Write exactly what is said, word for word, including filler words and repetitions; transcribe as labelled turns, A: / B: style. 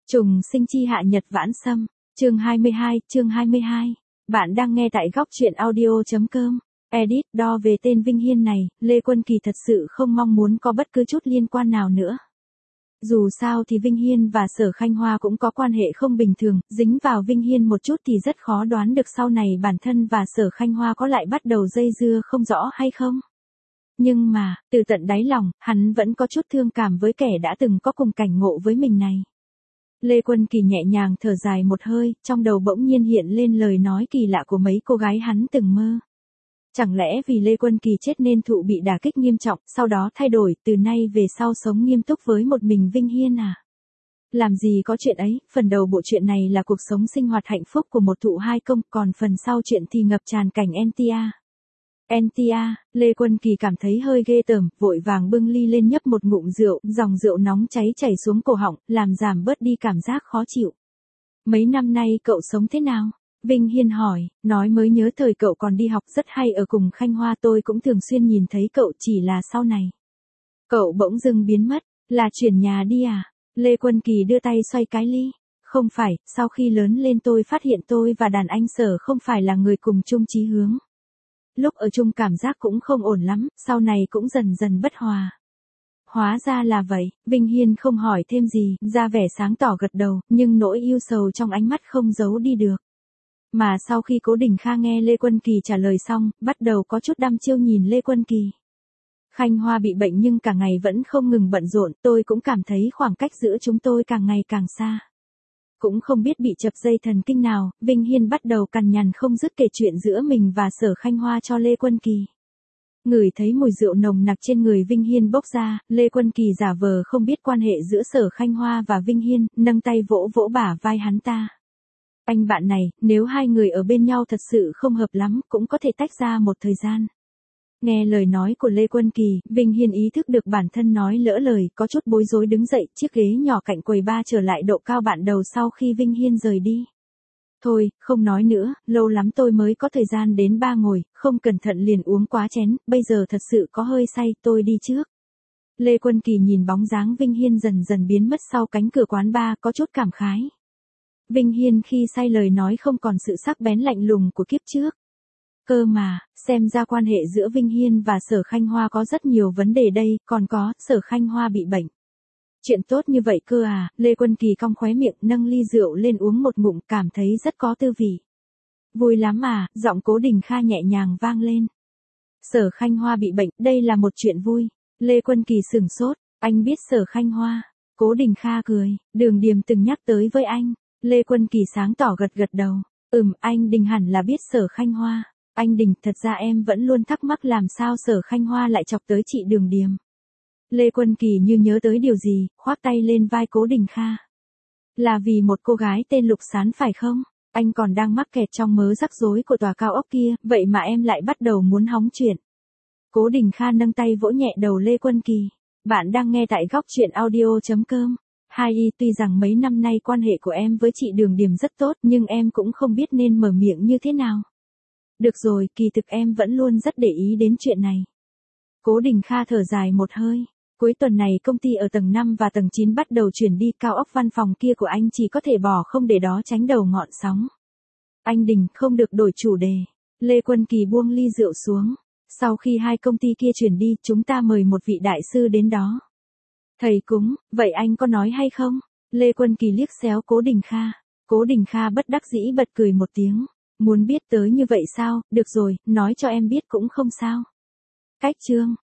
A: Trùng sinh chi hạ nhật vãn sâm, chương hai mươi hai, chương hai mươi hai. Bạn đang nghe tại góc truyện audio.com. Edit, đo về tên Vinh Hiên này, Lê Quân Kỳ thật sự không mong muốn có bất cứ chút liên quan nào nữa. Dù sao thì Vinh Hiên và Sở Khanh Hoa cũng có quan hệ không bình thường, dính vào Vinh Hiên một chút thì rất khó đoán được sau này bản thân và Sở Khanh Hoa có lại bắt đầu dây dưa không rõ hay không. Nhưng mà, từ tận đáy lòng, hắn vẫn có chút thương cảm với kẻ đã từng có cùng cảnh ngộ với mình này. Lê Quân Kỳ nhẹ nhàng thở dài một hơi, trong đầu bỗng nhiên hiện lên lời nói kỳ lạ của mấy cô gái hắn từng mơ. Chẳng lẽ vì Lê Quân Kỳ chết nên thụ bị đả kích nghiêm trọng, sau đó thay đổi, từ nay về sau sống nghiêm túc với một mình Vinh Hiên à? Làm gì có chuyện ấy, phần đầu bộ truyện này là cuộc sống sinh hoạt hạnh phúc của một thụ hai công, còn phần sau chuyện thì ngập tràn cảnh en tê a. en tê a, Lê Quân Kỳ cảm thấy hơi ghê tởm, vội vàng bưng ly lên nhấp một ngụm rượu, dòng rượu nóng cháy chảy xuống cổ họng, làm giảm bớt đi cảm giác khó chịu. Mấy năm nay cậu sống thế nào? Vinh Hiên hỏi, nói mới nhớ thời cậu còn đi học rất hay ở cùng Khanh Hoa, tôi cũng thường xuyên nhìn thấy cậu, chỉ là sau này. Cậu bỗng dưng biến mất, là chuyển nhà đi à? Lê Quân Kỳ đưa tay xoay cái ly. Không phải, sau khi lớn lên tôi phát hiện tôi và đàn anh Sở không phải là người cùng chung chí hướng. Lúc ở chung cảm giác cũng không ổn lắm, sau này cũng dần dần bất hòa. Hóa ra là vậy, Vinh Hiên không hỏi thêm gì, ra vẻ sáng tỏ gật đầu, nhưng nỗi yêu sầu trong ánh mắt không giấu đi được. Mà sau khi Cố Đình Kha nghe Lê Quân Kỳ trả lời xong, bắt đầu có chút đăm chiêu nhìn Lê Quân Kỳ. Khanh Hoa bị bệnh nhưng cả ngày vẫn không ngừng bận rộn, tôi cũng cảm thấy khoảng cách giữa chúng tôi càng ngày càng xa. Cũng không biết bị chập dây thần kinh nào, Vinh Hiên bắt đầu cằn nhằn không dứt kể chuyện giữa mình và Sở Khanh Hoa cho Lê Quân Kỳ. Ngửi thấy mùi rượu nồng nặc trên người Vinh Hiên bốc ra, Lê Quân Kỳ giả vờ không biết quan hệ giữa Sở Khanh Hoa và Vinh Hiên, nâng tay vỗ vỗ bả vai hắn ta. Anh bạn này, nếu hai người ở bên nhau thật sự không hợp lắm, cũng có thể tách ra một thời gian. Nghe lời nói của Lê Quân Kỳ, Vinh Hiên ý thức được bản thân nói lỡ lời, có chút bối rối đứng dậy, chiếc ghế nhỏ cạnh quầy bar trở lại độ cao bạn đầu sau khi Vinh Hiên rời đi. Thôi, không nói nữa, lâu lắm tôi mới có thời gian đến ba ngồi, không cẩn thận liền uống quá chén, bây giờ thật sự có hơi say, tôi đi trước. Lê Quân Kỳ nhìn bóng dáng Vinh Hiên dần dần biến mất sau cánh cửa quán bar, có chút cảm khái. Vinh Hiên khi say lời nói không còn sự sắc bén lạnh lùng của kiếp trước. Cơ mà, xem ra quan hệ giữa Vinh Hiên và Sở Khanh Hoa có rất nhiều vấn đề đây, còn có, Sở Khanh Hoa bị bệnh. Chuyện tốt như vậy cơ à, Lê Quân Kỳ cong khóe miệng nâng ly rượu lên uống một ngụm, cảm thấy rất có tư vị. Vui lắm à, giọng Cố Đình Kha nhẹ nhàng vang lên. Sở Khanh Hoa bị bệnh, đây là một chuyện vui. Lê Quân Kỳ sửng sốt, anh biết Sở Khanh Hoa. Cố Đình Kha cười, Đường Điềm từng nhắc tới với anh. Lê Quân Kỳ sáng tỏ gật gật đầu. Ừm, anh Đình hẳn là biết Sở Khanh Hoa. Anh Đình, thật ra em vẫn luôn thắc mắc làm sao Sở Khanh Hoa lại chọc tới chị Đường Điềm. Lê Quân Kỳ như nhớ tới điều gì, khoác tay lên vai Cố Đình Kha. Là vì một cô gái tên Lục Sán phải không? Anh còn đang mắc kẹt trong mớ rắc rối của tòa cao ốc kia, vậy mà em lại bắt đầu muốn hóng chuyện. Cố Đình Kha nâng tay vỗ nhẹ đầu Lê Quân Kỳ. Bạn đang nghe tại góc truyện audio.com. Hai y, tuy rằng mấy năm nay quan hệ của em với chị Đường Điềm rất tốt, nhưng em cũng không biết nên mở miệng như thế nào. Được rồi, kỳ thực em vẫn luôn rất để ý đến chuyện này. Cố Đình Kha thở dài một hơi. Cuối tuần này công ty ở tầng năm và tầng chín bắt đầu chuyển đi, cao ốc văn phòng kia của anh chỉ có thể bỏ không để đó tránh đầu ngọn sóng. Anh Đình, không được đổi chủ đề. Lê Quân Kỳ buông ly rượu xuống. Sau khi hai công ty kia chuyển đi, chúng ta mời một vị đại sư đến đó. Thầy cúng, vậy anh có nói hay không? Lê Quân Kỳ liếc xéo Cố Đình Kha. Cố Đình Kha bất đắc dĩ bật cười một tiếng. Muốn biết tới như vậy sao, được rồi, nói cho em biết cũng không sao. Cách chương.